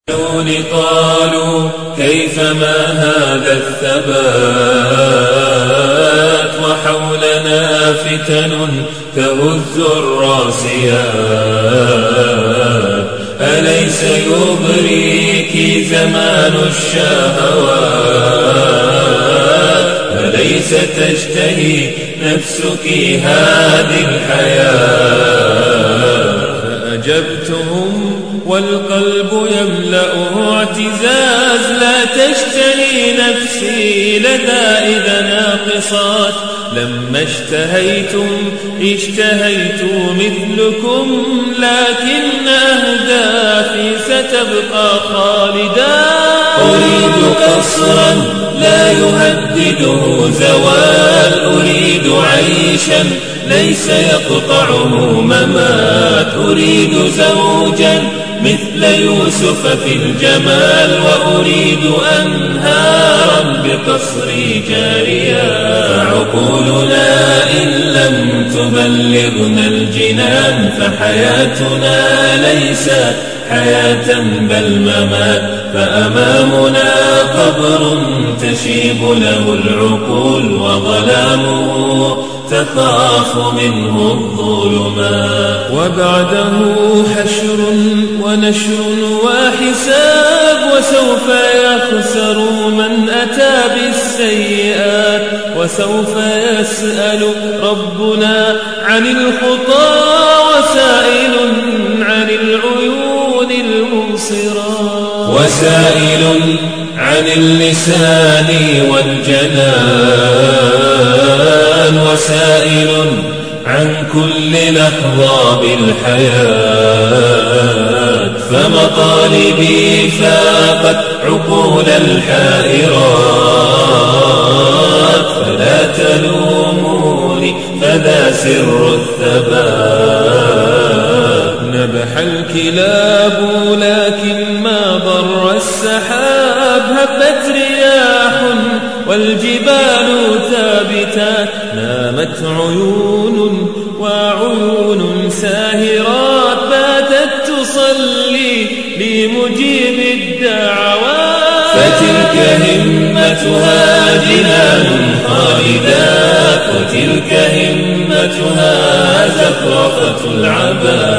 قالوا كيفما هذا الثبات وحولنا فتن تهز الراسيات أليس يغريك زمان الشهوات أليس تشتهي نفسك هذه الحياة فأجبتهم والقلب يملأه اعتزاز لا تشتهي نفسي لدى إذا ناقصات لما اشتهيت مثلكم لكن أهدافي ستبقى خالدا أريد قصرا لا يهدده زوال أريد عيشا ليس يقطعه ممات أريد زوجا مثل يوسف في الجمال وأريد أنهارا بقصري جاريا عقولنا إن لم تبلغنا الجنان فحياتنا ليست حياة بل ممات فأمامنا قبر تشيب له العقول وظلامه تخاف منه الظلمات وبعده حشر ونشر وحساب وسوف يخسر من أتى بالسيئات وسوف يسأل ربنا عن الخطى وسائل عن العيون المبصرات وسائل عن اللسان والجنان وسائل عن كل لحظة بالحياة فمطالبي فاقت عقول الحائرات فلا تلوموني فذا سر الثبات نبح الكلاب لكن ما ضر السحاب هبت رياح والجبال ثابتات نامت عيون وعيون ساهرات باتت تصلي لمجيب الدعوات فتلك همتها جنان خالدات وتلك همتها زخرفة العباد